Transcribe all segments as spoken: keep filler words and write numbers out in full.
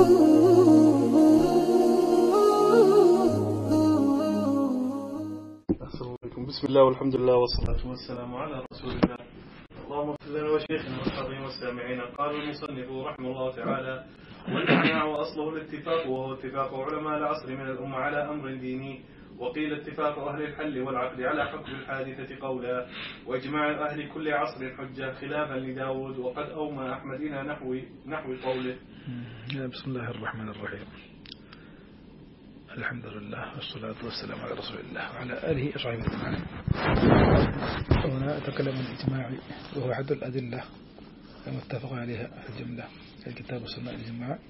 بسم الله والحمد لله والصلاة والسلام على رسول الله. اللهم اغفر لنا وشيخنا والحاضرين والسامعين. قال المصنف رحمه الله تعالى: والإجماع وأصله الاتفاق، وهو اتفاق علماء العصر من الأمة على أمر ديني. وقيل اتفاق أهل الحل والعقد على حكم الحادثة قولا، وإجماع أهل كل عصر حجة، خلافا لداود. وقد أومى أحمد إلى نحو, نحو قوله. بسم الله الرحمن الرحيم. الحمد لله والصلاة والسلام على رسول الله وعلى آله وصحبه أجمعين. هنا أتكلم عن الإجماع، وهو أحد الأدلة المتفق عليها في الجملة الكتاب والسنة الإجماع.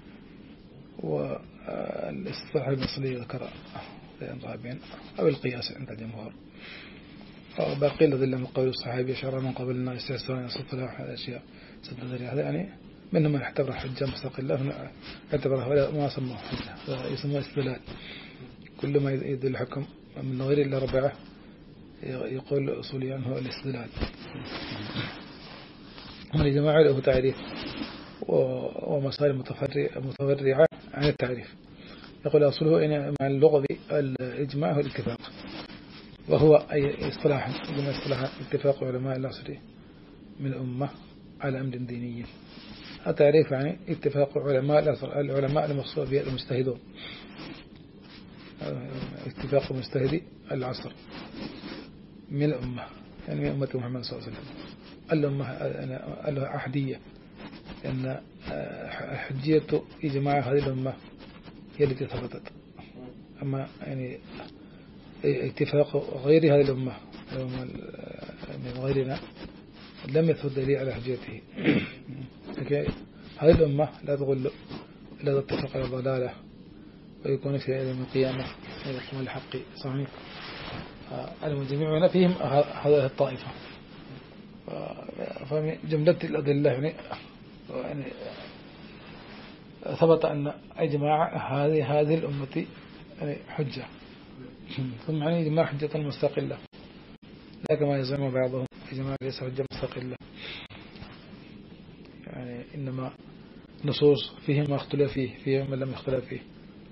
والاصطلاح المصري ذكر بين ضابين أو القياس عند الجمهور. وباقي الأدلة من قول الصحابي شرع من قبلنا استحسان يصف له الأشياء ستة ذريعة، يعني منهم من يعتبر حجة مستقلة، يعتبرها ما سموه حجة، يسموه استدلال. كل ما يدل الحكم من غير إلا ربعه يقول أصوليا هو الاستدلال. والإجماع له تعريف ومصادر متفرعة عن التعريف. يقول أصله إن مع اللغة الإجماع هو الاتفاق، وهو أي اصطلاح من اصطلاح اتفاق علماء العصر من الأمة على أمر ديني. التعريف يعني اتفاق علماء العصر، العلماء المقصود بها المجتهدون، اتفاق مجتهدي العصر من الأمة، يعني من أمة محمد صلى الله عليه وسلم. الأمة أحدية، أن حجية إجماع هذه الأمة هي التي ثبتت. أما يعني اتفاق غير هذه الأمة من غيرنا لم يثبت دليل على حجيته. هذه الأمة لا تغل إلا تتفق على ضلالة، ويكون في يوم القيامة يقوم الحق صحيح. المجمعون فيهم هذه الطائفة. فمن جملة الأدلة يعني يعني ثبت أن إجماع هذه هذه الأمة يعني حجة، ثم يعني إجماع حجة مستقلة، لا كما يزعم بعضهم إجماع ليس حجة مستقلة، يعني إنما نصوص فيه ما اختلف فيه، فيه ما لم يختلف فيه.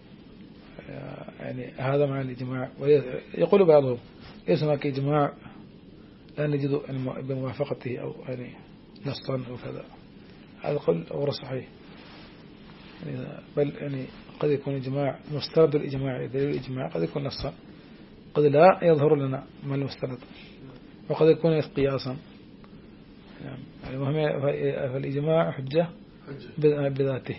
يعني هذا معنى الإجماع. ويقول بعضهم اسمك إجماع لا نجد بموافقته أو يعني نصا أو كذا. هذا القول غير صحيح، يعني بل يعني قد يكون إجماع مستند الإجماع، دليل الإجماع قد يكون نصا، قد لا يظهر لنا ما المستند، وقد يكون قياسا. يعني المهم فالإجماع حجة بذاته،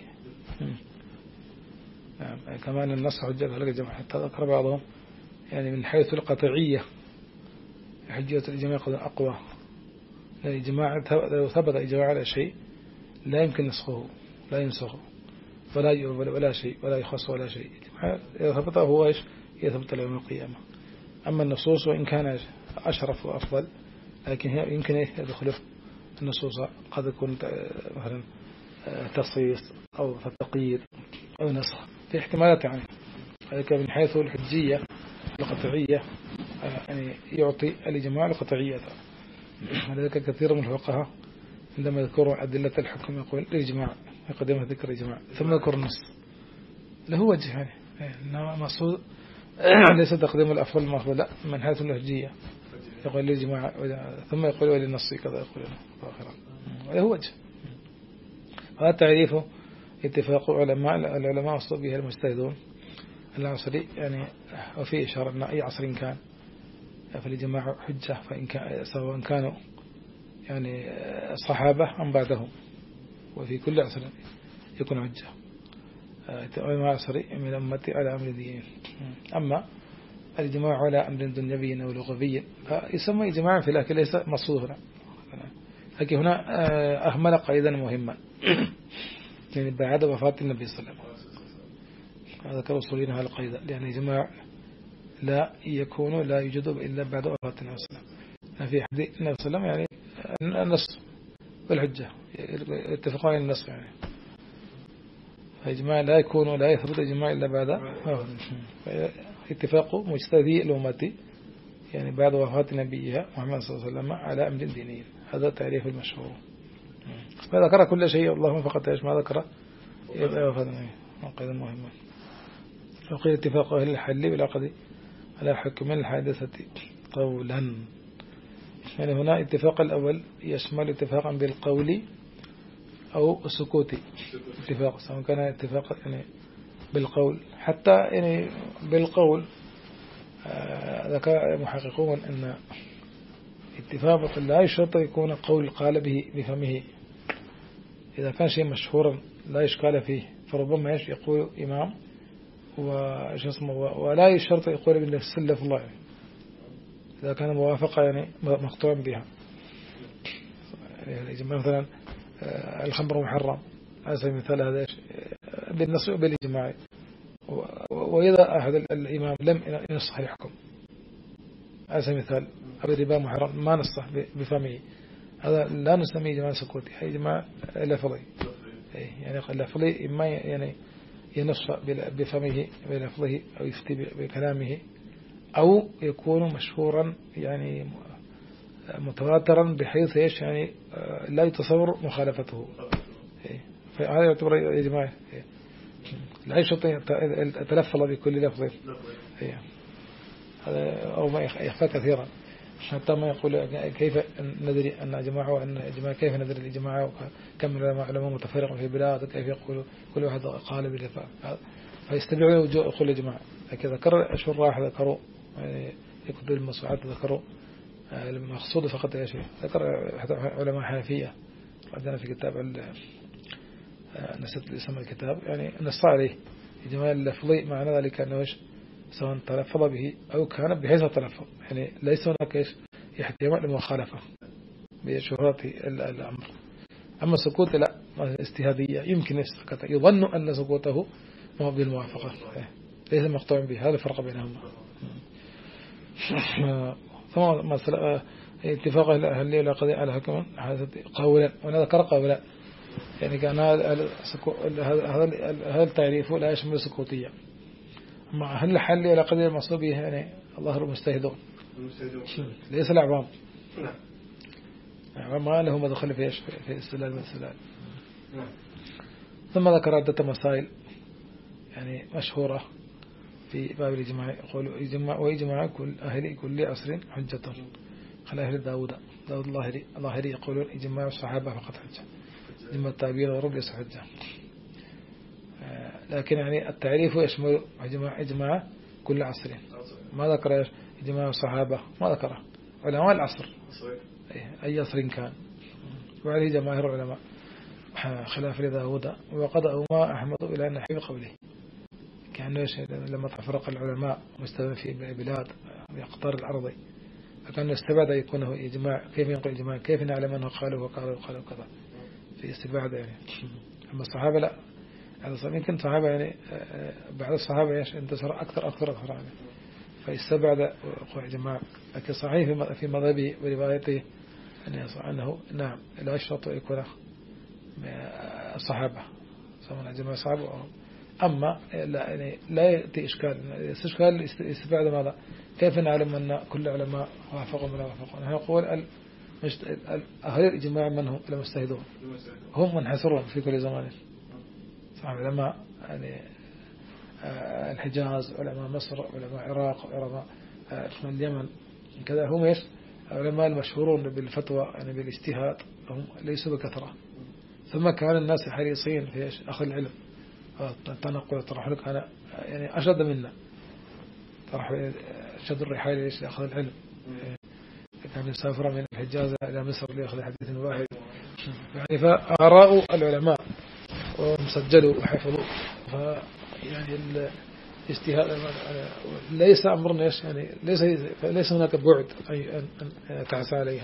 يعني كمان النص حجة لك الجماعة. حتى ذكر بعضهم يعني من حيث القطعية حجية الإجماع قد أقوى، الإجماع لو ثبت إجماع على شيء لا يمكن نسخه، لا ينسخه ولا يؤول ولا شيء ولا يخص ولا شيء. إذا ثبته هو إيش يثبت له يوم القيامة. أما النصوص وإن كان أشرف وأفضل، لكن هي يمكن يدخله النصوص قد يكون مثلا تصيص أو تقييد أو نسخ، في احتمالات. يعني هذا من حيث الحجية القطعية، يعني يعطي الإجماع القطعية. ولذلك كثير من الفقهاء عندما يذكروا أدلة الحكم يقول الإجماع، يقدمها ذكر الإجماع ثم يذكر النص. له وجه يعني إنما مقصود ليس تقديم الأفضل المفضل، لا، من حيث الحجية يقول الإجماع ثم يقول وللنص كذا يقول آخرا، وله وجه. هذا تعريفه اتفاق علماء العلماء وصلوا به المجتهدون العصري، يعني وفي إشارة أن أي عصر كان فالإجماع حجة، فإن كان سواء كانوا يعني الصحابة أم بعدهم، وفي كل عصر يكون حجة. علماء عصري من أمتي على أمر دين. أما الإجماع على أمر دنيوي أو لغوي فيسمى إجماع، في لكن ليس مقصود هنا. لكن هنا أهمل قيدا مهما يعني بعد وفاة النبي صلى الله عليه وسلم. هذا كرسولين هذا القيد، لأن الإجماع لا يكون لا يوجد إلا بعد وفاة النبي صلى الله عليه وسلم. في حديث النبي صلى الله عليه وسلم يعني النص والحجة اتفقوا على النص، يعني فإجماع لا يكون لا يثبت إجماع إلا بعد اتفاق مجتهدي الأمة، يعني بعد وفاة نبيها محمد صلى الله عليه وسلم على أمر ديني. هذا تعريف المشهور. ما ذكر كل شيء اللهم فقط إيش ما ذكر يبقى وفاة النبي. قيد مهم. وقيل اتفاق أهل الحل بالعقد على حكم الحادثة قولا. يعني هنا اتفاق الأول يشمل اتفاقا بالقول أو السكوت، اتفاق سواء كان اتفاق يعني بالقول حتى يعني بالقول. ذكر محققون أن اتفاق لا يشرط يكون قول قال به بفمه، إذا كان شيء مشهورا لا إشكال فيه فربما يقول إمام ولا يشرط يقول بنفس اللفظ الله يعني إذا كان موافقة يعني مقطوع بها. يعني مثلا الخمر محرم على سبيل المثال، هذا بالنص بالإجماع، وإذا أحد الإمام لم ينصح الحكم على سبيل المثال أو الربا محرم ما نصح بفمه، هذا لا نسميه إجماع سكوتي، هي إجماع لفظي. يعني لفظي إما يعني ينص بفمه بلفظه أو يفتي بكلامه، أو يكون مشهورا يعني متواترا بحيث إيش يعني لا يتصور مخالفته، فهذا يعتبر إجماع. لا يشرط يتلفظ بكل لفظ، هذا أو ما يخفى كثيرا حتى ما يقول كيف ندري أن جماعة وأن إجماع، كيف ندري الإجماع وكم من علماء متفرق في بلاد، كيف يقول كل واحد قال بالإفاء، فيستبعوا وجوه كل جماعة. لكن ذكر الشراح ذكروا يعني يكتب المصطلحات ذكروا المقصود فقط يا شيخ. ذكر علماء حنفية عندنا في كتاب نسيت اسم الكتاب يعني نص عليه إجماع اللفظي، معنى ذلك أنه سواء تلفظ به أو كان بحيث تلفظ، يعني ليس هناك إيش احتمال للمخالفة بشهرات الأمر. أما سكوت لا استهادية، يمكن يسكت يظن أن سكوته هو بالموافقة ليس مقطوع به، هذا الفرق بينهما. ثم مثلا اتفاق أهل العقد على حكم قولا، وأنا ذكر قولا يعني كان هذا هذا التعريف لا يشمل سكوتية. مع أهل الحل العقد المقصود به يعني الله المجتهدون ليس العوام، ما له مدخل في في السلال والسلال. ثم ذكر عدة مسائل يعني مشهورة في باب الإجماع، يقول إجماع وإجماع كل أهل كل عصر حجة، خلى أهل داود داود الظاهري الظاهري يقولون إجماع الصحابة فقط حجة، إجماع التابعين والرب ليس حجة. لكن يعني التعريف يشمل إجماع إجماع كل عصر، ما ذكر إجماع الصحابة، ما ذكره علماء العصر أي عصر كان، وعليه جماهير العلماء خلاف لداود وقضى ما أحمد إلى نحو قوله، كأنه لما تفرق العلماء مستوى في البلاد بأقطار الأرض فكان يستبعد يكونه إجماع. كيف ينقل إجماع؟ كيف نعلم أنه قالوا وقالوا وقالوا كذا في استبعاد يعني. أما الصحابة لا، هذا يمكن الصحابة يعني بعد الصحابة إيش انتصر أكثر أكثر أكثر يعني فاستبعد وقوع إجماع. لكن صحيح في مذهبه وروايته أنه نعم لا يشرط يكون الصحابة سواء جماعة الصحابة. أما لا يعني لا يأتي إشكال إشكال استبعاد ماذا؟ كيف نعلم أن كل علماء وافقوا ولا وافقوا؟ نحن نقول أهل الإجماع من هم المجتهدون، هم منحصرون في كل زمان. صحيح علماء يعني الحجاز، علماء مصر، علماء العراق، علماء اليمن كذا، هم ايش علماء المشهورون بالفتوى يعني بالاجتهاد، هم ليسوا بكثرة. ثم كان الناس حريصين في ايش أخذ العلم، التنقل والترحل كان يعني أشد منا، ترحل شد الرحال ليش لأخذ العلم، كان يسافر من الحجاز إلى مصر ليأخذ حديث واحد يعني. فآراء العلماء ومسجلوا وحفظوا، فيعني الاجتهاد ليس أمرنا إيش يعني ليس ليس هناك بعد أي أن تعسى عليها.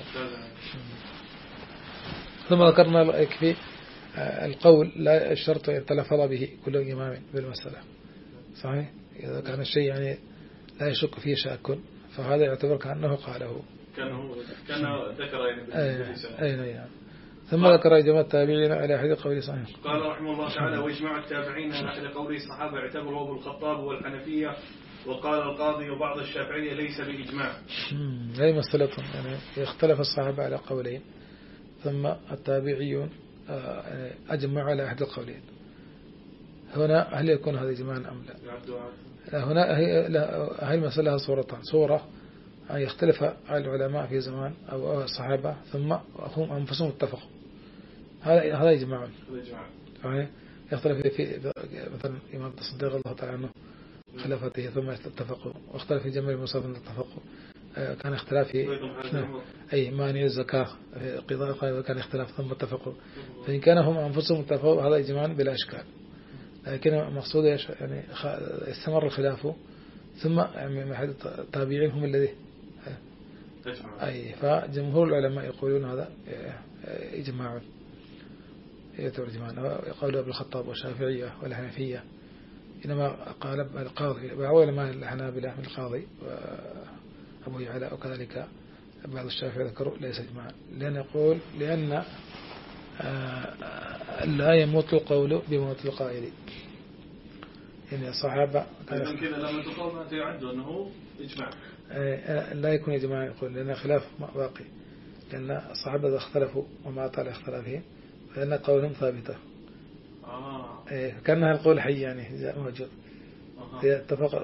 ثم ذكرنا يكفي القول لا الشرط يتلفظ به كل إمام بالمسألة، صحيح؟ إذا كان الشيء يعني لا يشك فيه شاك فهذا يعتبر كأنه قاله، كأنه كأنه ذكر يعني. أي نعم. ثم ذكر إجماع التابعين على أحد قول صحيح. قال رحمه الله تعالى: وإجماع التابعين على أحد قول الصحابة اعتبره ابن الخطاب والحنفية، وقال القاضي وبعض الشافعية ليس بإجماع. هذه مسألة يعني يختلف الصحابة على قولين، ثم التابعيون أجمعوا على أحد القولين. هنا هل يكون هذا إجماعا أم لا؟ هنا هي هي المسألة لها صورتان. صورة أن يختلف العلماء في زمان أو الصحابة ثم هم أنفسهم اتفقوا، هذا هذا إجماع. يختلف في مثلا إمام الصديق الله تعالى عنه خلافته ثم اتفقوا، واختلف في جمع المصاف اتفقوا. كان اختلاف في أي مانع الزكاة قضاء كان اختلاف ثم اتفقوا. فإن كان هم أنفسهم اتفقوا هذا إجماع بلا إشكال. لكن المقصود يعني استمر الخلاف ثم يعني التابعين هم الذي أي فجمهور العلماء يقولون هذا إجماع يعتبر إجماع. يقول ابن الخطاب والشافعية والحنفية، إنما قال القاضي وعلماء الحنابلة من القاضي أبو يعلى وكذلك بعض الشافعية ذكروا ليس إجماعا، لأن يقول لأن لا يموت القول بموت القائل. يعني الصحابة كذا كذا لما تقول ما يعد أنه إجماع لا يكون إجماع، يقول لأن خلاف باقي، لأن الصحابة اختلفوا وما طال اختلافهم فإن قولهم ثابتة. آه. كأنها القول حي يعني موجود. إذا اتفق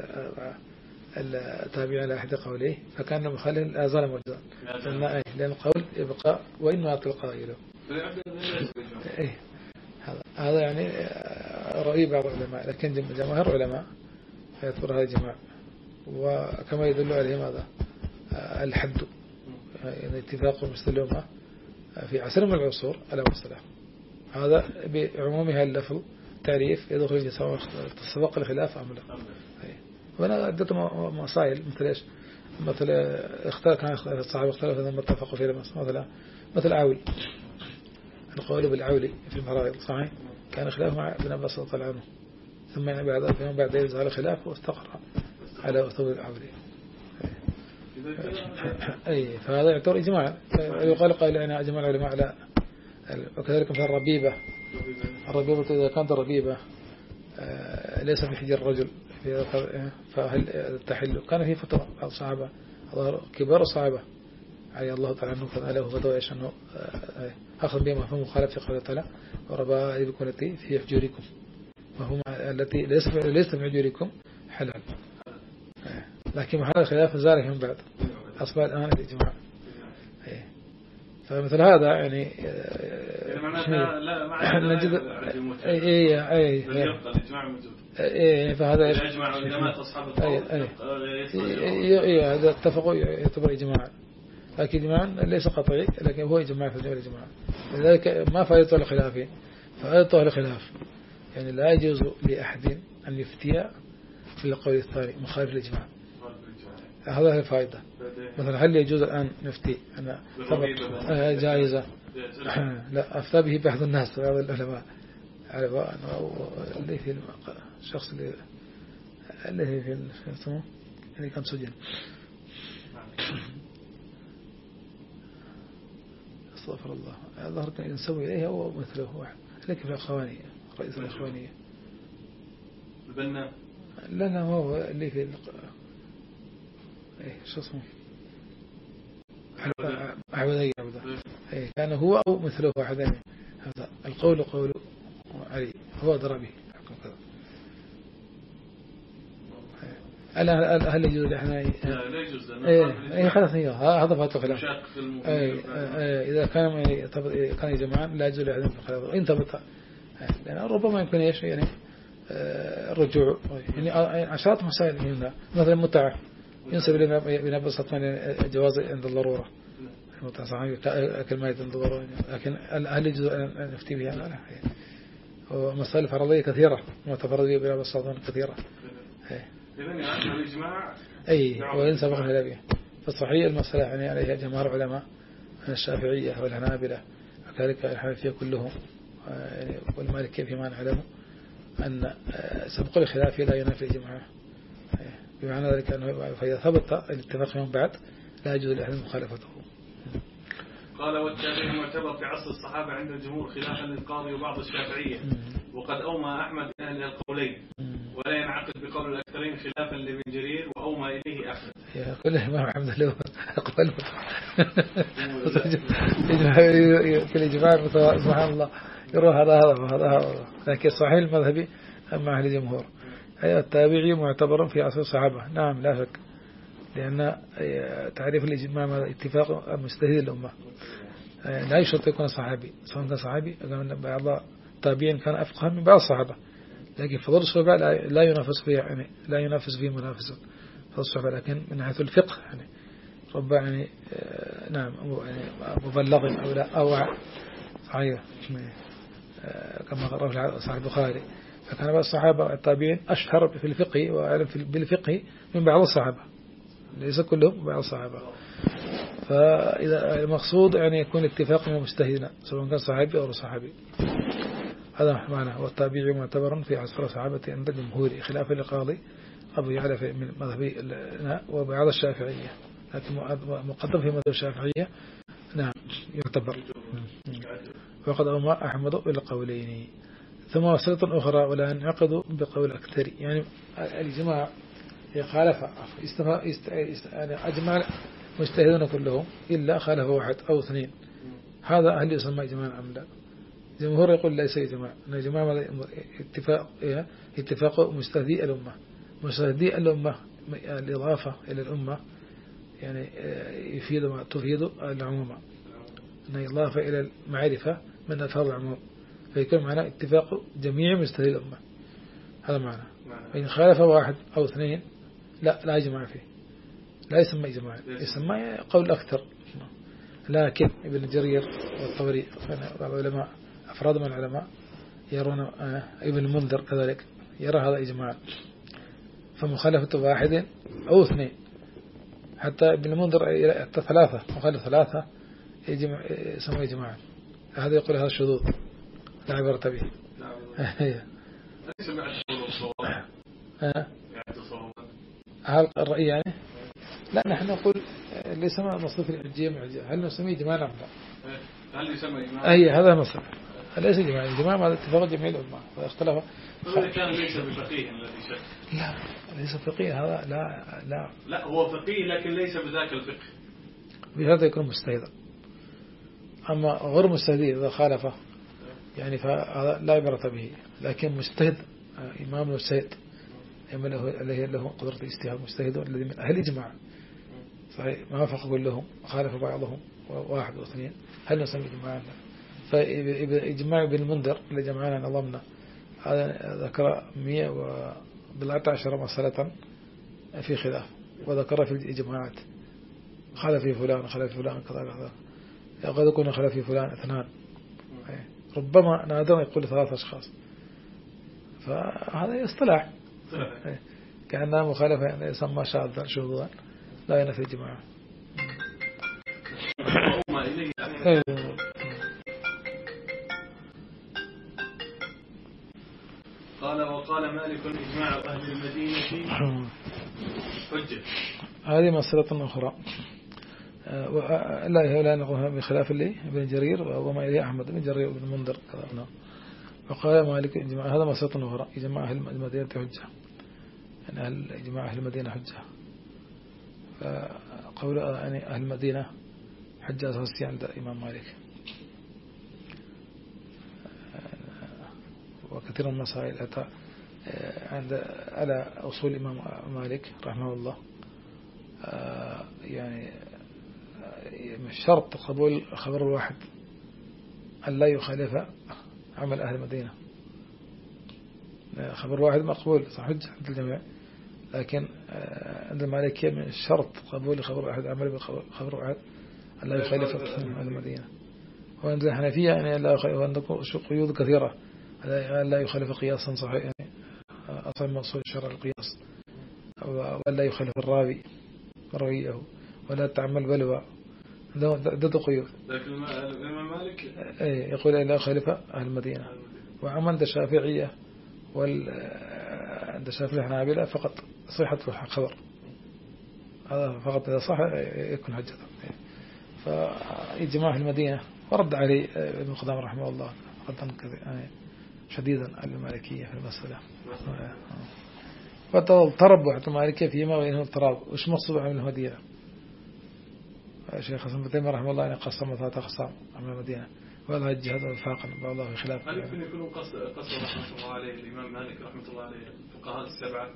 التابع على أحد قوليه فكان مخالف لا زال موجودا، لأن لأن القول يبقى وإن مات القائل. إيه هذا هذا يعني رأي بعض العلماء، لكن جماهير العلماء يذكر هذا الجماعة، وكما يدل عليه هذا الحد يعني اتفاق المسلمة في عصر من العصور على مصطلح هذا بعمومها اللفظ تعريف يدخل سواء تسبق الخلاف أم لا. وأنا عدت مسائل مثل إيش، مثل اختار كان الصحابة اختلفوا ثم اتفقوا في مثلا مثل عاول، القول بالعولي في المرائض صحيح كان خلاف مع ابن عباس رضي الله عنه، ثم يعني بعد فيهم بعد ذلك ظهر خلاف واستقر على أسلوب العولي. أي فهذا يعتبر إجماع. يقال قال أنا أجمع العلماء على، وكذلك مثل الربيبة. الربيبة إذا كانت الربيبة ليس في حجر الرجل فهل تحل؟ كان في فترة بعض الصحابة كبار الصحابة علي الله تعالى عنه كان له فتوى إيش أنه أخذ بما فهم مخالف في قوله تعالى وربائبكم التي في حجوركم، وهم التي ليس ليس في حجوركم حلال. لكن هذا الخلاف زال من بعد أصبح الآن الإجماع. فمثل هذا يعني نجد أي أي أي فهذا يجمع علماء أصحاب القول أي هذا اتفقوا يعتبر إجماعا، لكن إجماعا ليس قطعي لكن هو إجماع في الإجماع. لذلك ما فائدته الخلاف، فائدته الخلاف يعني لا يجوز لأحد أن يفتي في القول الثاني مخالف الإجماع. هذا هي الفائدة. مثلا هل يجوز الآن نفتي أنا جائزة لا أفتى به بعض الناس بعض العلماء اللي في الشخص اللي اللي في اسمه اللي كان سجن استغفر الله ظهرت أن نسوي إليه هو مثله واحد لكن في الأخوانية رئيس الأخوانية البنا لا لا هو اللي في إيه شو اسمه عبدي عبده إيه كان هو أو مثله واحدين. هذا القول قول علي هو ضربه هل هل يجوز احنا لا يجوز اي خلاص هي هذا فاتو خلاف اي اذا كان يعني كان يا جماعه لا يجوز لهم الخلاف وان ثبت لان ربما يكون ايش يعني الرجوع يعني عشرات مسائل هنا مثلا المتعه ينسب لنا بنبي سطمان جواز عند الضروره المتعه صحيح اكل ميت عند الضروره، لكن هل يجوز ان نفتي بها لا ومسائل فرضيه كثيره متفرضيه بنبي سطمان كثيره إذن يعني الإجماع أي وإن سبقنا إلى فالصحيح المسألة يعني عليها جماهير علماء من الشافعية والحنابلة وكذلك الحنفية كلهم والمالكية فيما نعلم أن سبق الخلاف لا ينافي الإجماع، بمعنى ذلك أنه فإذا ثبت الاتفاق من بعد لا يجوز لأحد مخالفته. قال والتابعي معتبر في عصر الصحابة عند الجمهور خلافا للقاضي وبعض الشافعية، وقد أومى أحمد أهل القولين ولا ينعقد بقول الأكثرين خلافا لابن جرير وأومى إليه أحمد. يا كل الإمام أحمد له أقبل في الإجماع سبحان الله يروى هذا هذا وهذا هذا، لكن صحيح المذهبي أما أهل الجمهور أي التابعي معتبر في عصر الصحابة. نعم لا شك، لأن تعريف الإجماع اتفاق مجتهد الأمة، لا يشرط يكون صحابي، سواء كان صحابي بعض التابعين كان أفقه من بعض الصحابة، لكن فضل الصحابة لا ينافس فيه، يعني لا ينافس فيه منافس فضل الصحابة، لكن من حيث الفقه يعني رب يعني نعم يعني مبلغ أو لا أو صحيح كما قرأ في صحيح البخاري، فكان بعض الصحابة التابعين أشهر في الفقه وأعلم بالفقه من بعض الصحابة، ليس كلهم بعض الصحابة. فإذا المقصود يعني يكون اتفاق من المجتهدين سواء كان صحابي أو صحابي، هذا معناه. والتابعي معتبر في عصر الصحابة عند الجمهور خلافا للقاضي أبو يعلى في مذهبي وبعض الشافعية، لكن مقدم في مذهب الشافعية نعم يعتبر. وقد أومى أحمد بالقولين. ثم وصلة أخرى ولا ينعقد بقول أكثر، يعني الجماعة خالف يعني أجمع مجتهدون كلهم إلا خالف واحد أو اثنين، هذا هل يسمى إجماع أم لا؟ جمهور يقول ليس إجماع، إن إجماع اتفاق اتفاق مجتهدي الأمة، مجتهدي الأمة الإضافة إلى الأمة يعني يفيد ما تفيد العموم، إن إضافة إلى المعرفة من ألفاظ العموم، فيكون معنا اتفاق جميع مجتهدي الأمة، هذا معنى. فإن خالف واحد أو اثنين لا لا إجماع فيه، لا يسمى إجماع، يسمى قول أكثر. لكن ابن جرير والطبري العلماء أفراد من العلماء يرون ابن المنذر كذلك يرى هذا إجماع، فمخالفة واحد أو اثنين، حتى ابن المنذر حتى ثلاثة مخالف ثلاثة يجمع يسمى إجماعا، هذا يقول هذا الشذوذ لا عبرة به. هل الرأي يعني لا نحن نقول ليس مصروف الحجية معجزة، هل نسميه إجماع أم لا؟ هل يسمى إجماع؟ أي هذا مصروف، ليس إجماع، الإجماع هذا اتفاق جميع الأمة واختلف. إذا كان ليس بفقيه الذي شك. لا ليس فقيه هذا، لا لا لا هو فقيه لكن ليس بذاك الفقه، بهذا يكون مجتهدا. أما غير مجتهد إذا خالفه يعني فهذا لا عبرة به، لكن مجتهد إمام مجتهد الذي له قدرة الاجتهاد مجتهد الذي من أهل الإجماع صحيح ما وافق كلهم خالف بعضهم واحد واثنين، هل نسمي إجماعا؟ فإجماع ابن المنذر اللي جمعنا نظمنا هذا ذكر مئة وبضعة عشر مسألة في خلاف، وذكر في الإجماعات خالف في فلان خالف في فلان كذا كذا، قد يكون خالف في فلان اثنان، ربما نادرا يقول ثلاث أشخاص، فهذا اصطلاح كأنها مخالفة يعني يسمى شاذا شذوذا لا ينفي الجماعة. قال وقال مالك إجماع أهل المدينة حجة. هذه مسألة أخرى لا لا نقولها بخلاف اللي ابن جرير وما إليه أحمد بن جرير بن منذر كذا. وقال مالك إجماع هذا مسألة أخرى، إجماع أهل المدينة حجة، يعني إجماع أهل المدينة حجة، فقول يعني أهل المدينة حجة أساسية عند الإمام مالك، وكثير من المسائل أتى عند على أصول الإمام مالك رحمه الله، يعني شرط قبول خبر الواحد أن لا يخالف عمل أهل المدينة، خبر واحد مقبول صح حجة عند الجميع، لكن عند المالكية من الشرط قبول خبر واحد عمل بخبر واحد أن لا يخالف أهل المدينة. وعند الحنفية يعني لا يخالف، عندكم قيود كثيرة لا يخالف قياسا صحيح، يعني أصلا مقصود شرع القياس، ولا يخالف الراوي رويه، ولا تعمل بلوى، عدة قيود. لكن الإمام مالك يقول لا يخالف أهل المدينة. وعما عند الشافعية وال عند الشافعية الحنابلة فقط صحة الخبر، هذا فقط إذا صح يكون حجة. فإجماع المدينة ورد عليه ابن قدام رحمه الله ردا يعني شديدا على المالكية في المسألة، فتربع المالكية فيما بينهم اضطراب. وش مقصود عمل المدينة؟ الشيخ حسن بن تيمية رحمه الله يعني قسم ثلاثة أقسام عمل المدينة، والله الجهاد وفاقا بعضها في خلاف. هل يمكن يكون قصر رحمة الله عليه الإمام مالك رحمة الله عليه الفقهاء السبعة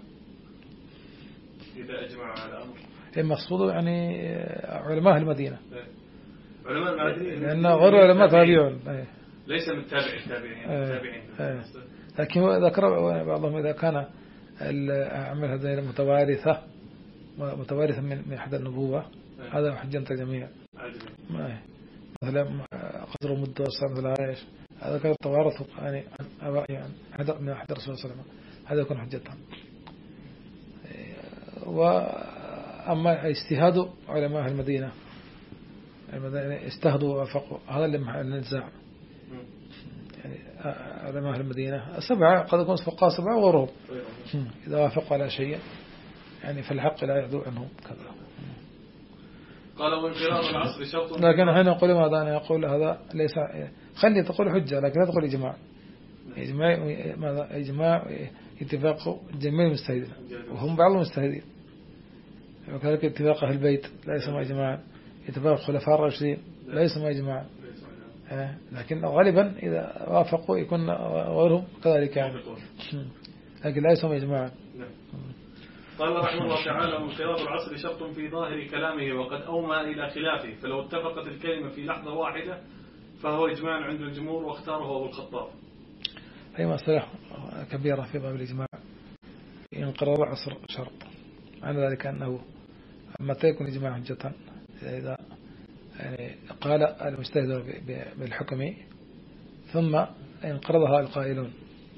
إذا أجمع على أمر؟ المقصود يعني علماء المدينة. علماء المدينة لأن غير علماء تابعون ليس من تابع التابعين. لكن ذكر بعضهم إذا كان الأعمال هذه المتوارثة متوارثة من أحد النبوة هذا حجة جميع. مثلا قدر مدة وصار مثل عايش هذا كان التوارث يعني يعني حدر من أحد رسول الله صلى الله عليه وسلم هذا يكون حجة. وأما اجتهاد علماء المدينة المدينة اجتهدوا ووافقوا هذا اللي محل النزاع. يعني علماء المدينة السبعة قد يكون فقهاء سبعة وغيرهم إذا وافقوا على شيء يعني فالحق لا يعدو عنهم كذا. قال وانقراض العصر شرط. لكن حين نقول ماذا أنا أقول هذا ليس خلي تقول حجة لكن لا تقول إجماع. إجماع ماذا إجماع اتفاق جميع المجتهدين وهم بعض المجتهدين. وكذلك اتفاق أهل البيت لا يسمى إجماعا. اتفاق الخلفاء الراشدين لا يسمى إجماعا. لكن غالبا إذا وافقوا يكون غيرهم كذلك يعني. لكن لا يسمى إجماعا. قال رحمه الله تعالى وانقراض العصر شرط في ظاهر كلامه وقد أومى إلى خلافه فلو اتفقت الكلمة في لحظة واحدة فهو إجماع عند الجمهور واختاره أبو الخطاب. هي مسألة كبيرة في باب الإجماع. انقراض العصر شرط معنى ذلك أنه متى يكون إجماع حجة إذا يعني قال المجتهد بالحكم ثم انقرضها القائلون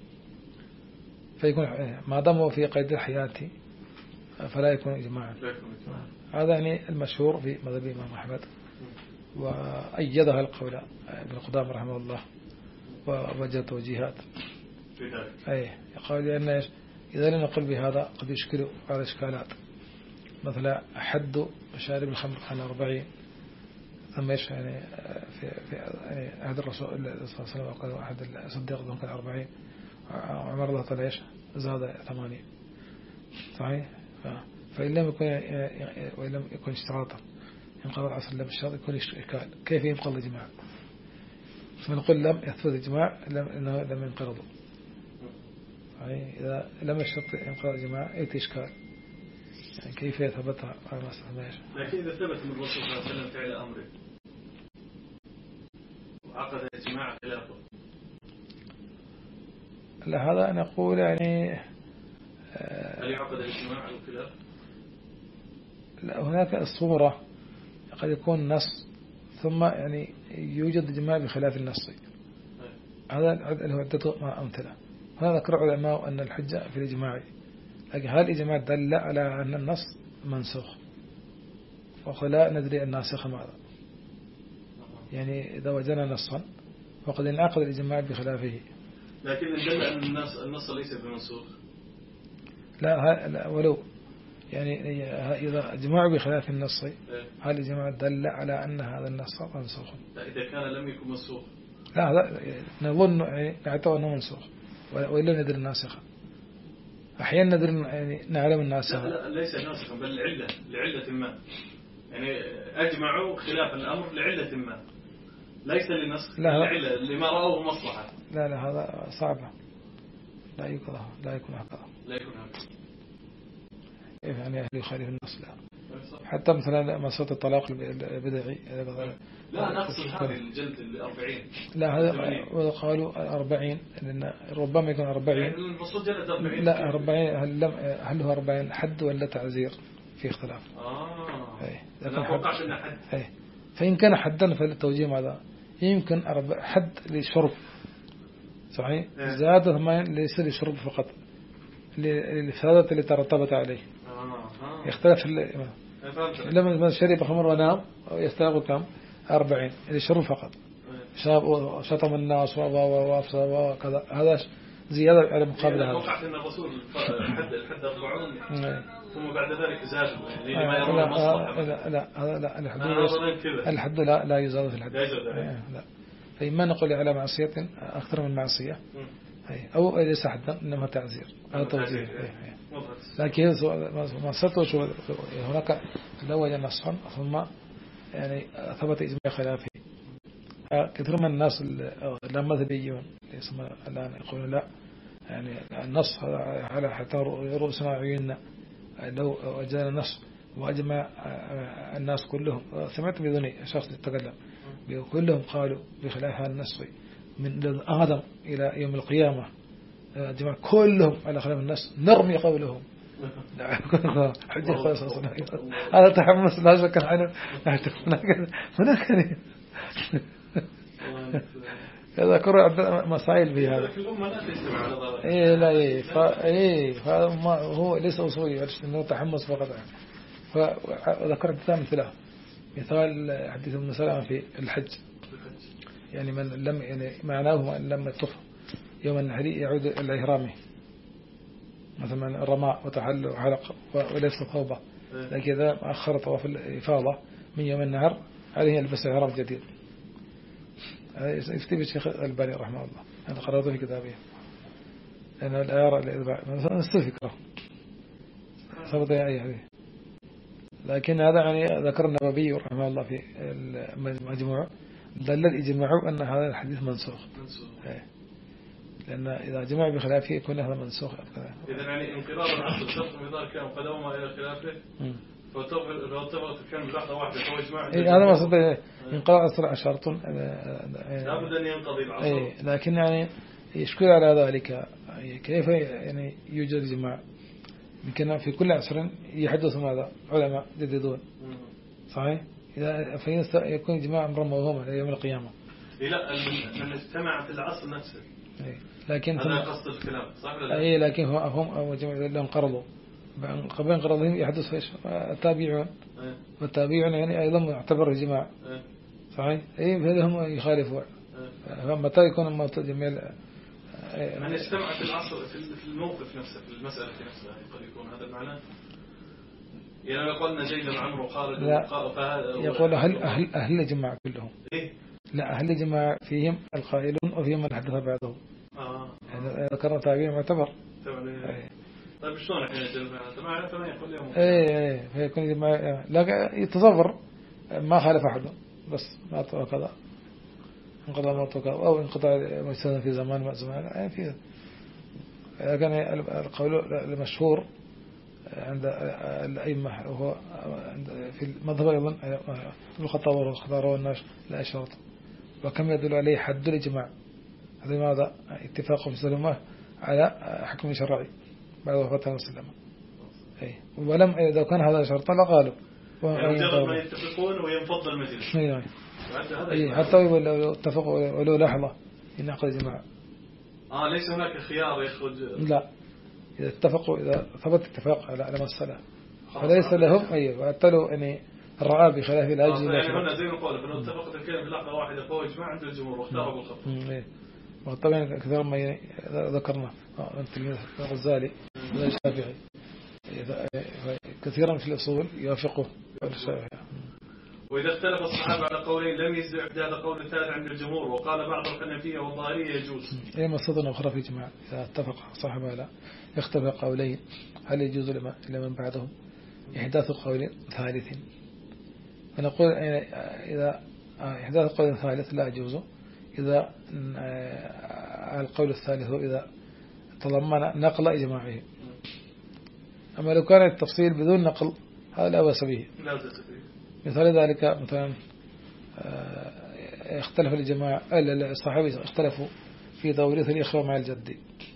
فيكون ما دام في قيد الحياة فلا يكون إجماعا. هذا يعني المشهور في مذهب الإمام أحمد وأيدها القول ابن قدامة رحمه الله ووجه توجيهات أي يقول لأن إذا لم نقل بهذا قد يشكل على إشكالات مثلا حد شارب الخمر على أربعين ثم إيش يعني في في يعني أحد الرسول صلى الله عليه وسلم وقال أحد الصديق ذو كان أربعين عمر الله تعالى إيش زاد ثمانين صحيح. فإن لم يكن وإن لم يكن اشتراطا ينقضى العصر إلا بالشرط يكون إشكال كيف ينقض الإجماع فنقول لم يثبت الإجماع لم لم ينقرضوا. إذا لم الشرط ينقض الإجماع يأتي إشكال يعني كيف يثبتها على مسألة. لكن إذا ثبت من الرسول صلى الله عليه وسلم فعل أمره وعقد الإجماع خلافه لا هذا أنا أقول يعني هل يعقد الإجماع على الخلاف؟ لا هناك الصورة قد يكون نص ثم يعني يوجد إجماع بخلاف النص هذا اللي هو عدته أمثلة. هذا ذكر علماء أن الحجة في الإجماع لكن هل الإجماع دل على أن النص منسوخ ولا ندري الناسخ ماذا يعني إذا وجدنا نصا وقد انعقد الإجماع بخلافه. لكن دل أن النص النص ليس بمنسوخ لا, لا ولو يعني إذا اجماع بخلاف النص هل الإجماع دل على أن هذا النص منسوخ؟ لا إذا كان لم يكن منسوخ لا هذا نظن يعني نعتبر أنه منسوخ وإلا ندري الناسخة أحيانا ندري يعني نعلم الناسخة. لا, لا ليس ناسخا بل لعلة لعلة ما يعني أجمعوا خلاف الأمر لعلة ما ليس لنسخ لعلة لما رأوه مصلحة. لا لا هذا صعب لا يكون لا يكون هكذا لا يكون هكذا يعني أهل يخالف النص لا حتى مثلا مسألة الطلاق البدعي لا نقصد هذه الجلد الأربعين لا هذا قالوا أربعين لأن ربما يكون أربعين يعني المفروض جلد أربعين لا أربعين هل هل هو أربعين حد ولا تعزير في اختلاف. آه أنا توقعت إنه حد. أي فإن كان حدا فالتوجيه ماذا يمكن حد للشرب صحيح زاد ثمان ليس للشرب فقط للفسادات اللي ترتبت عليه يختلف لما شرب خمر ونام يستغرق كم أربعين للشرب فقط شاب شتم الناس وافسد وكذا هذا زيادة على مقابل هذا. توقعت أن الرسول الحد الحد أربعون ثم بعد ذلك زادوا يعني لما يرون لا المصلحة. لا لا هذا لا الحد الحد لا لا يزاد في الحد لا فإما نقول على معصية أكثر من معصية أو ليس حدا إنما تعزير هذا توزيع. لكن ما صرت شو هناك لو وجد نصا ثم يعني ثبت إجماع خلافه كثير من الناس اللامذهبيون الآن يقولون لا، يعني النص على حتى رؤوسنا وعيوننا، لو أجانا النص وأجمع الناس كلهم، سمعت بذني شخص يتكلم كلهم قالوا بخلاف هذا النص من آدم إلى يوم القيامة جماعة كلهم على خلاف النص نرمي قولهم. حجة خاصة هذا تحمس لا شك عنه. هناك هذا كره مسائل في هذا. إيه لا إيه فا إيه فهذا ما هو ليس أصولي، إنه تحمس فقط. فذكرت مثله مثال حديث ابن سلام في الحج، يعني من لم يعني معناه من لم يطف يوم النحر يعود إلى إحرامه، مثلا الرماء وتحل وحلق ولبس ثوبه، لكن إذا أخر طواف الإفاضة من يوم النهر عليه يلبس إحرام جديد. يفتي بالشيخ الباني رحمه الله، أنا قرأته في كتابه، أنا الآية الإذباع نفس الفكرة صارت أي هذه. لكن هذا يعني ذكر النووي رحمه الله في المجموع دل الإجماع أن هذا الحديث منسوخ، لأن إذا جمع بخلافه يكون هذا منسوخ. إذا يعني انقراض العصر شرط مدار كان قدوما إلى خلافه فاتفقت كان بلحظة واحدة فهو إجماع. إيه هذا ما صدق انقراض العصر شرط لابد أن ينقضي العصر. إيه لكن يعني يشكل على ذلك كيف يعني يوجد جماع؟ يمكن في كل عصر يحدث ماذا علماء جديدون، صحيح؟ إذا فيكون جماع أمر موهوم يوم القيامة. لا من اجتمع في العصر نفسه. إيه لكن هذا قصد الكلام صح ولا لا؟ إيه لكن هم هم لهم قرضوا قبل قرضهم يحدث فيش التابعون، والتابعون يعني أيضا يعتبر جماع، صحيح؟ إيه هذا هم يخالفوا. فمتى يكون الموت جميع من اجتمع في العصر في الموقف نفسه في المسألة نفسها قد يكون هذا المعنى. يعني لو قلنا زيد بن عمرو وخالد يقول هل أهل أهل الجماعة كلهم؟ إيه؟ لا أهل الجماعة فيهم القائلون وفيهم من حدث بعضهم. آه. ذكرنا تابعين معتبر. إيه. طيب شلون إحنا نجمع جماعة ثمانية يقول يوم. إيه إيه فيكون جماعة لا يتصور ما خالف أحد بس ما توكذا انقضى موت وكذا أو انقضى مجتهدا في زمان ما زمان يعني في. كان القول المشهور عند الأئمة وهو في المذهب أيضا الخطاب والخطار والناش لا شرط، وكم يدل عليه حد الإجماع. هذا ماذا اتفاق في سلمه على حكم شرعي بعد وفاة المسلمة. أي ولم إذا كان هذا شرطا لقالوا يعني مجرد ما يتفقون وينفض المجلس. أي أي حتى لو اتفقوا ولو لحظة ينعقد الجماعة. آه ليس هناك خيار يخرج. لا إذا اتفقوا إذا ثبت اتفاق على مسألة فليس لهم أي وأتلوا يعني الرعاة بخلاف الأجل. آه يعني هنا زي ما قال فلو اتفقت الكلمة بلحظة واحدة فهو إجماع عند الجمهور واختاروا بالخط. إيه وطبعا كثير ما ذكرنا مثل الغزالي والشافعي كثيرا في الأصول يوافقه الشافعي. وإذا اختلف الصحابة على قولين لم يجزئ هذا قول الثالث عند الجمهور، وقال بعض الحنفية والظاهرية يجوز. أي مصدر أخرى في جماعة إذا اتفق الصحابة لا يختلف قولين هل يجوز إلى من بعدهم إحداث قول ثالث؟ فنقول إذا إحداث قول ثالث لا يجوز إذا القول الثالث إذا تضمن نقل إجماعه. أما لو كان التفصيل بدون نقل هذا لا بأس به. مثال ذلك مثلا اختلف الجماعة الصحابة اختلفوا في توريث الإخوة مع الجد،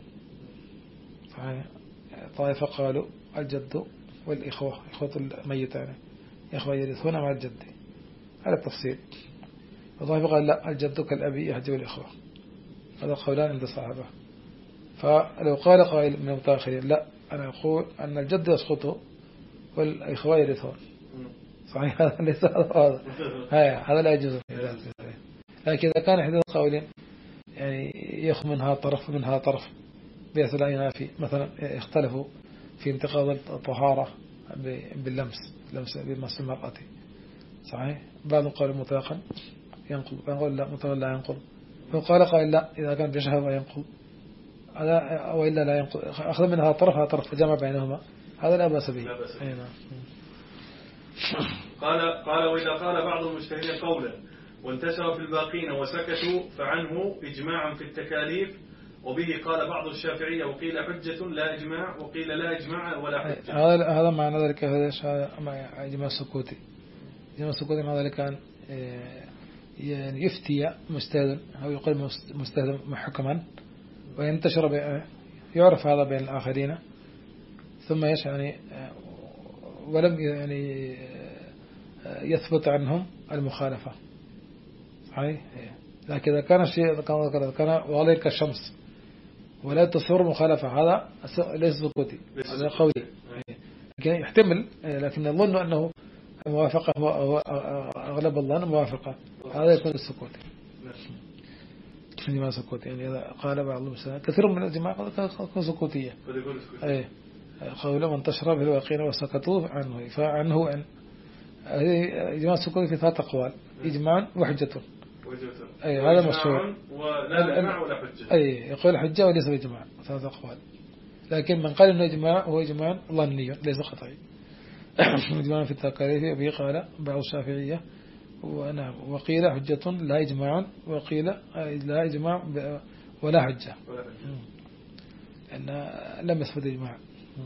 طائفة قالوا الجد والإخوة إخوة الميتان إخوة يرثون مع الجد هذا التفصيل، وطائفة قال لا الجد كالأبي يحجب الإخوة. هذا قولان عند الصحابة. فلو قال قائل من المتأخرين لا أنا أقول أن الجد يسقط والإخوة يرثون، صحيح هذا ليس هذا هذا لا يجوز. لكن إذا كان إحدى القولين يعني يأخذ منها طرف منها طرف بيت لا ينافي، مثلا اختلفوا في انتقاض الطهارة باللمس لمس بمس المرأة، صحيح بعض قال مطلقا ينقض بعض لا مطلقا لا ينقض، فقال قائل لا إذا كان بشهوة ينقض هذا وإلا لا ينقض، أخذ منها طرفها طرف فجمع بينهما هذا لا بأس به. قال قال وإذا قال بعض المجتهدين قولا وانتشر في الباقين وسكتوا فعنه إجماعا في التكاليف، وبه قال بعض الشافعية وقيل حجة لا إجماع وقيل لا إجماع ولا حجة. هذا هذا معنى ذلك هذا إجماع السكوتي. إجماع السكوتي معنى ذلك كان يعني يفتي مجتهد أو يقول مجتهد محكما وينتشر يعرف هذا بين الآخرين ثم يش يعني ولم يعني يثبت عنهم المخالفة صحيح. لكن إذا كان الشيء كان كان واضح كالشمس ولا تصور مخالفة هذا ليس سكوتي هذا قولي، لكن يحتمل لكن نظن أنه موافقة هو أغلب الظن موافقة هذا يكون السكوتي. ما سكوتي يعني إذا قال بعض المسلمين كثير من الجماعة تكون سكوتية أي قول من تشرب الواقين وسكتوا عنه فعنه عن إجماع السكوتي في ثلاث أقوال إجماع وحجة أي هذا مشهور ولا إجماع ولا حجة أي يقول حجة وليس بإجماع ثلاث أقوال، لكن من قال إنه إجماع هو إجماع ظني ليس قطعي. إجماع في التكاليف به قال بعض الشافعية ونعم وقيل حجة لا إجماع وقيل لا إجماع ولا حجة لأن لم يثبت إجماع.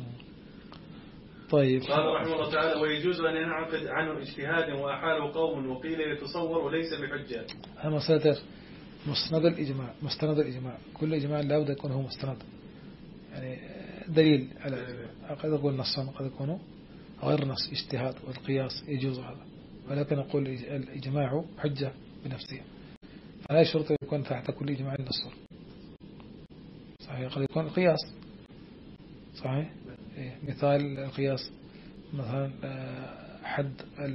طيب قال رحمه الله تعالى ويجوز أن ينعقد عنه اجتهاد وأحاله قوم وقيل يتصور وليس بحجة. هذا مسألة مستند الإجماع مستند الإجماع كل إجماع لا بد يكون هو مستند يعني دليل على قد يكون نصا قد يكون غير نص اجتهاد والقياس يجوز هذا، ولكن نقول الإجماع حجة بنفسه فلا شرط يكون تحت كل إجماع النصر صحيح. قد يكون القياس صحيح مثال القياس مثلا حد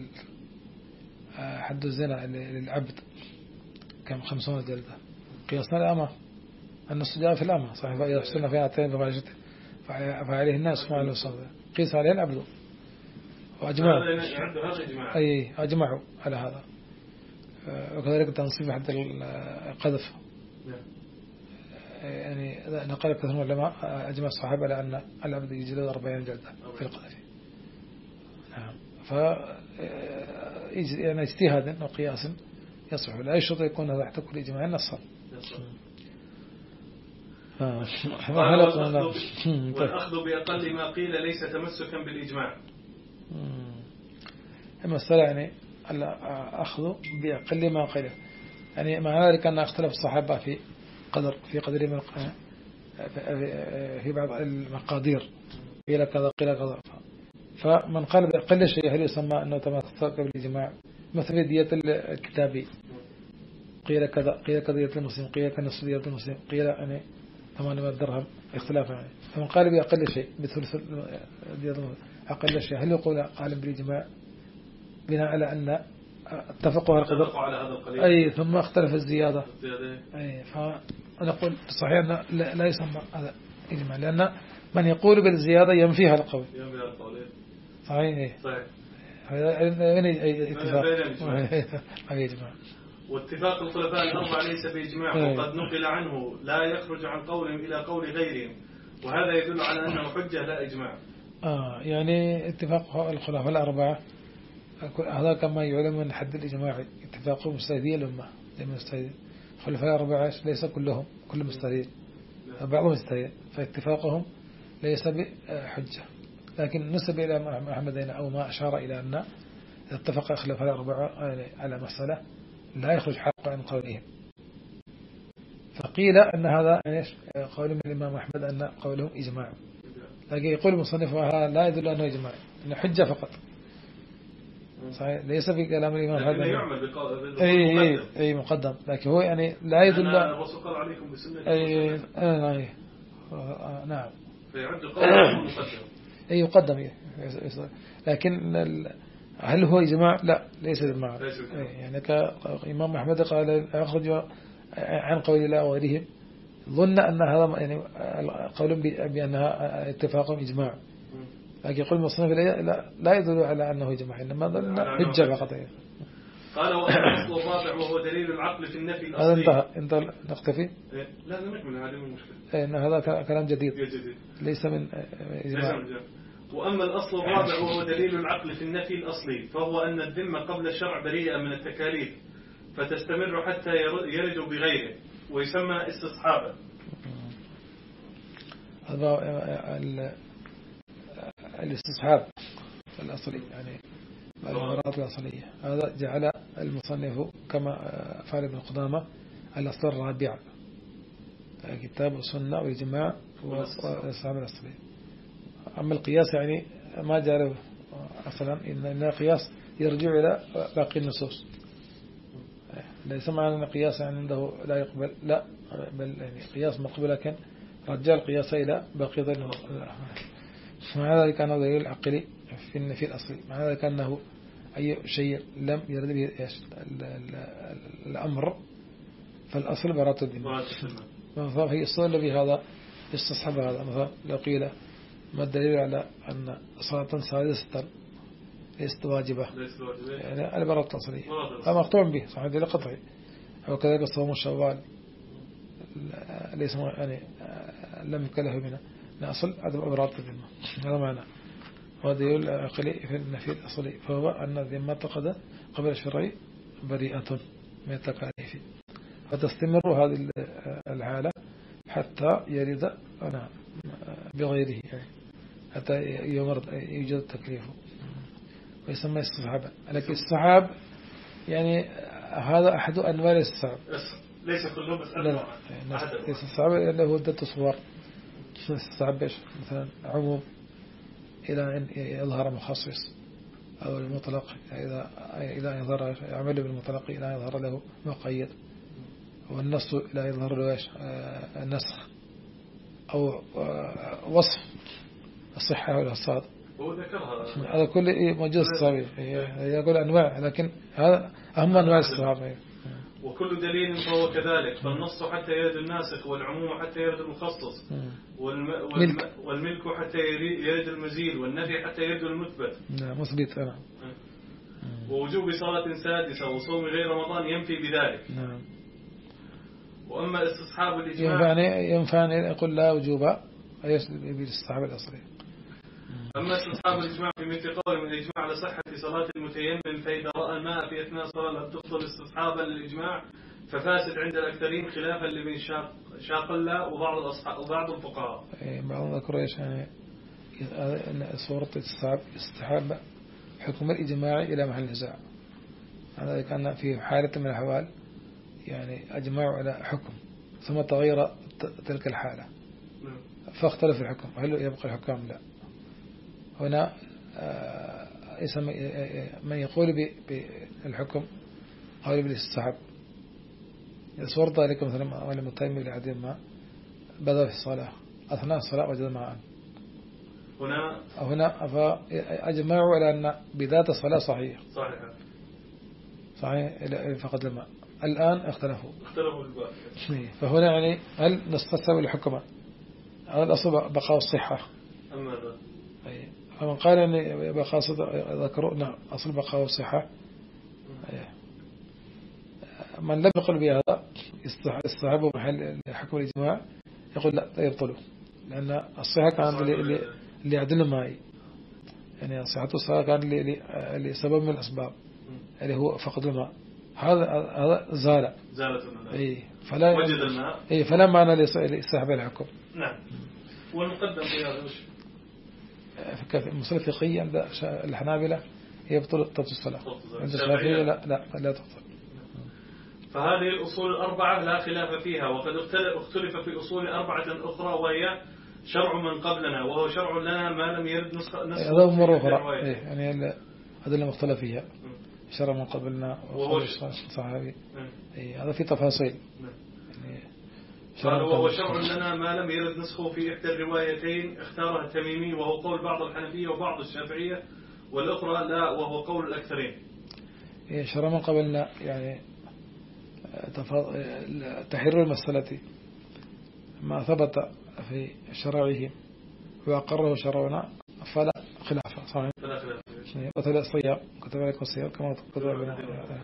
حد الزنا للعبد كم خمسون جلدة قياسنا الأمة النص جاء في الأمة صحيح فإذا حصلنا في عتين بفاجته فعليه الناس ما له صدق قيس عليه العبد وأجمعوا أي أجمعوا على هذا. وكذلك تنصيب حد القذف يعني نقل كثير من العلماء أجمع الصحابة على أن العبد يجلد أربعين جلدة في القذف. نعم ف يعني اجتهاد وقياس يصح لا يشرط يكون هذا تحت كل إجماع نصا. والأخذ بأقل ما قيل ليس تمسكا بالإجماع. المسألة يعني الأخذ بأقل ما قيل يعني مع ذلك أن اختلف الصحابة في قدر في قدر من في بعض المقادير قيل كذا قيل كذا، فمن قال بأقل شيء هل يسمى أنه تمسك بالإجماع مثل دية الكتابي قيل كذا قيل كذا دية المسلم قيل كنصف دية المسلم قيل يعني ثمانمائة درهم اختلاف يعني، فمن قال بأقل شيء بثلث دية أقل شيء هل يقول قال بالإجماع بناء على أن اتفقوا على القدر أي ثم اختلف الزيادة أي فنقول صحيح أن لا يسمى هذا إجماع لأن من يقول بالزيادة ينفيها القول صحيح صحيح هذا أي اتفاق أي إجماع. واتفاق الخلفاء الأربعة ليس بإجماع وقد نقل عنه لا يخرج عن قولهم إلى قول غيرهم وهذا يدل على أنه حجة لا إجماع. آه يعني اتفاق الخلفاء الأربعة هذا كما يعلم من حد الإجماع اتفاق مجتهدي الأمة لمن مجتهدين الخلفاء الأربعة ليس كلهم كل مجتهدين بعضهم مجتهدين فاتفاقهم ليس بحجة، لكن نسب إلى محمد أو ما أشار إلى أن اتفق الخلفاء الأربعة على مسألة لا يخرج حق عن قولهم، فقيل أن هذا قول من الإمام أحمد أن قولهم إجماع، لكن يقول المصنف لا يدل أنه إجماع إنه حجة فقط صحيح ليس في كلام الإمام هذا يعمل بقول أي أي أي مقدم، لكن هو يعني لا يدل الرسول قال عليكم بسنة أي أي نعم فيعد قوله مقدم أي يقدم لكن هل هو إجماع؟ لا ليس إجماع يعني كإمام أحمد قال أخرج عن قول الله وغيرهم ظن أن هذا يعني قول بأنها اتفاق إجماع، لكن يقول المصنف لا لا يدل على أنه إجماع إنما ظن حجة فقط. قال والأصل الرابع وهو دليل العقل في النفي الأصلي. هذا انتهى انت نكتفي؟ لا نكمل هذه مو مشكلة. إن هذا كلام جديد ليس من إجماع. وأما الأصل الرابع وهو دليل العقل في النفي الأصلي فهو أن الذمة قبل الشرع بريئة من التكاليف فتستمر حتى يرد بغيره ويسمى استصحابا. هذا الاستصحاب الأصلي يعني العبارات الأصلية. هذا جعل المصنف كما فعل ابن قدامة الأصل الرابع كتاب السنة والإجماع والاستصحاب الأصلي. أما القياس يعني ما جعله أصلا، إن القياس يرجع إلى باقي النصوص، ليس معنى أن القياس يعني عنده لا يقبل، لا، بل يعني قياس مقبول لكن رجع القياس إلى باقي النصوص. مع ذلك أنه دليل عقلي في النفي الأصلي، مع ذلك أنه أي شيء لم يرد به الأمر فالأصل براءة الذمة. فهي الصورة بهذا يستصحب هذا. مثلا لو قيل ما الدليل على أن صلاة سادسة ليست واجبة، يعني البراءة الأصلية فمقطوع به صحيح دليل قطعي. أو كذلك صوم الشوال ليس يعني لم يكلف منه، الأصل عدم براءة الذمة، هذا معنى. وهذا دليل عقلي في النفي الأصلي، فهو أن الذمة قد قبل الشرع بريئة من التكاليف، فتستمر هذه الحالة حتى يرد أنا بغيره، يعني حتى يوجد التكليف ويسمى استصحابا. لكن الصحاب يعني هذا أحد أنواع الاستصحاب، ليس كله بس لا ليس الصحاب له عدة صور. الصحاب ايش؟ مثلا عموم إلى أن يظهر مخصص، أو المطلق إذا إذا يظهر يعمل بالمطلق إلى أن يظهر له مقيد، والنص إلى أن يظهر له ايش؟ النسخ، أو وصف الصحة والحصاد. هذا كله موجود الصحابي، يقول أنواع، لكن هذا أهم أنواع الصحابة. وكل دليل فهو كذلك، فالنص حتى يرد الناسخ، والعموم حتى يرد المخصص، والم... والم... والملك حتى يرد المزيل، والنفي حتى يرد المثبت. نعم مثبت. أنا ووجوب صلاة سادسة وصوم غير رمضان ينفي بذلك. نعم. وأما استصحاب الإجماع ينفعني ينفعني يقول لا وجوب بالاستصحاب الأصلي. أما استصحاب الإجماع في مثل قول من الإجماع على صحة صلاة المتيمم، فإذا رأى الماء في أثناء الصلاة لم تفضل استصحابا للإجماع ففاسد عند الأكثرين، خلافا لابن شاقلة وبعض الأصحاب وبعض الفقهاء. بعض ذكر ايش يعني صورة استصحاب استحاب حكم الإجماع إلى محل نزاع. هذا كان في حالة من الأحوال يعني أجمعوا على حكم ثم تغير تلك الحالة فاختلف الحكم، هل يبقى الحكام؟ لا. هنا من يقول بالحكم قال بالاستصحاب. صور ذلك مثلا ولم يتيمم لعدم ما بدأ في الصلاة أثناء الصلاة وجد معا، هنا هنا فأجمعوا على أن بداية الصلاة صحيح صحيح صحيح فقد الماء. الآن اختلفوا اختلفوا فهنا يعني هل نستصحب الحكم؟ هذا الأصل بقاء الصحة. أما ذا فمن قال أن بقاء ذكروا نعم أصل بقاء الصحة. من لم يقل بهذا استحبوا محل حكم الإجماع يقول لا يبطلوا، لأن الصحة كانت اللي يعدل الماء، يعني صحة الصلاة كانت لسبب من الأسباب اللي هو فقد الماء. هذا هذا زال زالت الماء إيه فلا وجد الماء إيه فلا معنى لاستحباب الحكم. نعم. والمقدم في هذا وش؟ في المسألة الفقهية عند الحنابلة يبطل تبطل الصلاة، عند الشافعية لا لا لا تبطل. فهذه الأصول الأربعة لا خلاف فيها، وقد اختلف في أصول أربعة أخرى وهي شرع من قبلنا، وهو شرع لنا ما لم يرد نسخة نسخة هذا مرة أخرى إيه يعني هذا اللي مختلف فيها شرع من قبلنا وهو صحابي إيه هذا في تفاصيل يعني قال وهو شرع لنا ما لم يرد نسخه في إحدى الروايتين اختارها التميمي وهو قول بعض الحنفية وبعض الشافعية، والأخرى لا وهو قول الأكثرين. إيه شرع من قبلنا يعني تحرير المسألة ما ثبت في شرعهم وأقره شرعنا فلا خلاف صحيح. مثل الصيام كتب عليكم الصيام كما كتب علينا.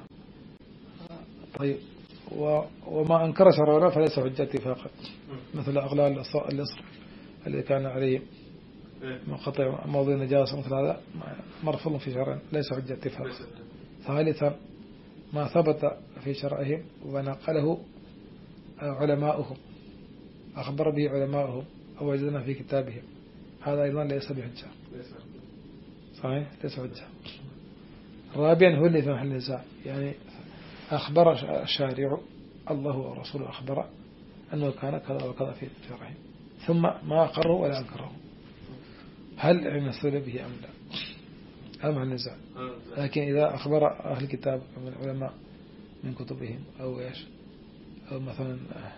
طيب وما أنكر شرعنا فليس حجة اتفاقا، مثل أغلال الإصر اللي كان عليه من قطع موضوع النجاسة، مثل هذا مرفوض في شرعنا ليس حجة اتفاقا. ثالثا ما ثبت في شرعهم ونقله علماؤهم أخبر به علماؤهم أو وجدنا في كتابهم هذا أيضا ليس بحجة صحيح ليس حجة. رابعا هو اللي في محل النزاع يعني أخبر الشارع الله ورسوله أخبر أنه كان كذا وكذا في شرعه ثم ما أقره ولا أنكره هل يمثل به أم لا هذا محل النزاع. لكن إذا أخبر أهل الكتاب من العلماء من كتبهم أو إيش أو مثلا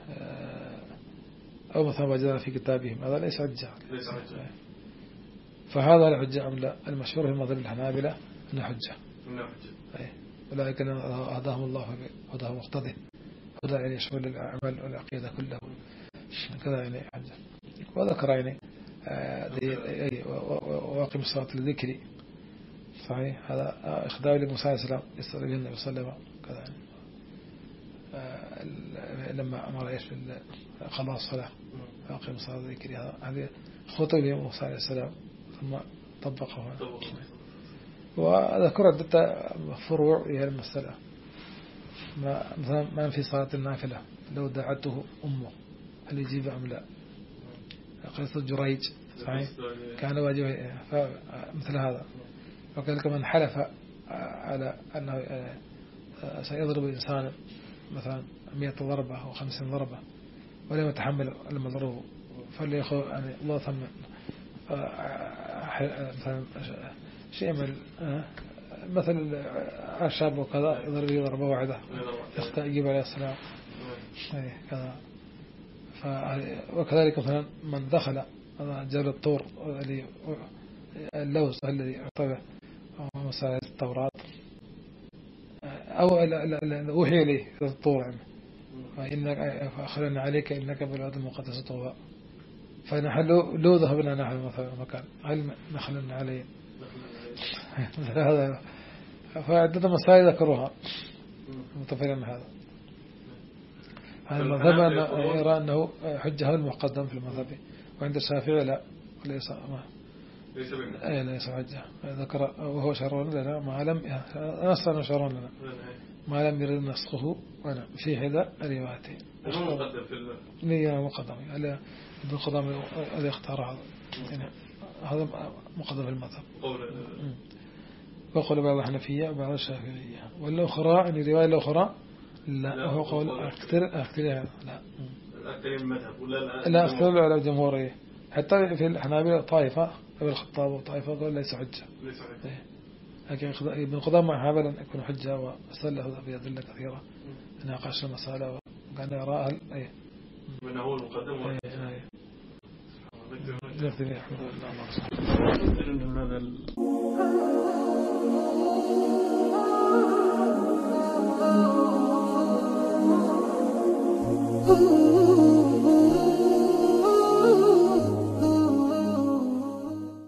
أو مثلا وجدنا في كتابهم هذا ليس حجة. فهذا الحجة أم لا؟ المشهور في مذهب الحنابلة أنه حجة. أولئك هداهم الله هداهم مقتضي هدى يعني يشمل الأعمال والعقيدة كله كذا يعني حجة. وذكر يعني واقم الصلاة للذكر صحيح هذا إخدام لموسى عليه السلام يستغل النبي صلى الله عليه وسلم كذا يعني لما أمر إيش بالقضاء الصلاة واقم الصلاة للذكر هذه خطوة لموسى عليه السلام ثم طبقه. وذكر عدة فروع في هذه المسألة مثلا ما في صلاة النافلة لو دعته أمه هل يجيب أم لا؟ قصة جريج صحيح كان واجبه مثل هذا. وكذلك من حلف على أنه سيضرب الإنسان مثلا مئة ضربة أو خمسين ضربة ولم يتحمل المضروب فليأخذ يعني الله ثم مثلا شيء من مثل الشاب وكذا يضرب ضربة واحدة يستجيب عليه السلام كذا. وكذلك مثلا من دخل جبل الطور اللوز الذي اعطاه مساعدة التوراة أو أوحي إليه الطور فإنك أخلنا عليك إنك بالواد المقدس طوبى فنحن لو ذهبنا نحن مثلا مكان هل نخلنا عليه هذا. فعدة مسائل ذكروها متفقين هذا. هذا المذهب أنه يرى أنه حجة هو المقدم في المذهب وعند الشافعي لا ليس ما أي ليس حجة. ذكر وهو شرون لنا ما لم نصنا شرون لنا ما لم يرد نسخه وأنا في هذا الروايتين مقدم في نية مقدم على ابن قدام اللي اختار هذا يعني هذا مقدم في المذهب. وقول بعض الحنفية وبعض الشافعية والأخرى أن الرواية الأخرى لا وهو قول أكثر أكثر لا الأكثر المذهب ولا لا أكثر على الجمهورية حتى في الحنابلة طائفة أبي الخطاب وطائفة قال ليس حجة ليس حجة. لكن ابن قدامة حاول أن يكون حجة وأسأله بأدلة كثيرة ناقش المسألة وكان يراها أي من هو المقدم أي أي نكتب الحمد لله.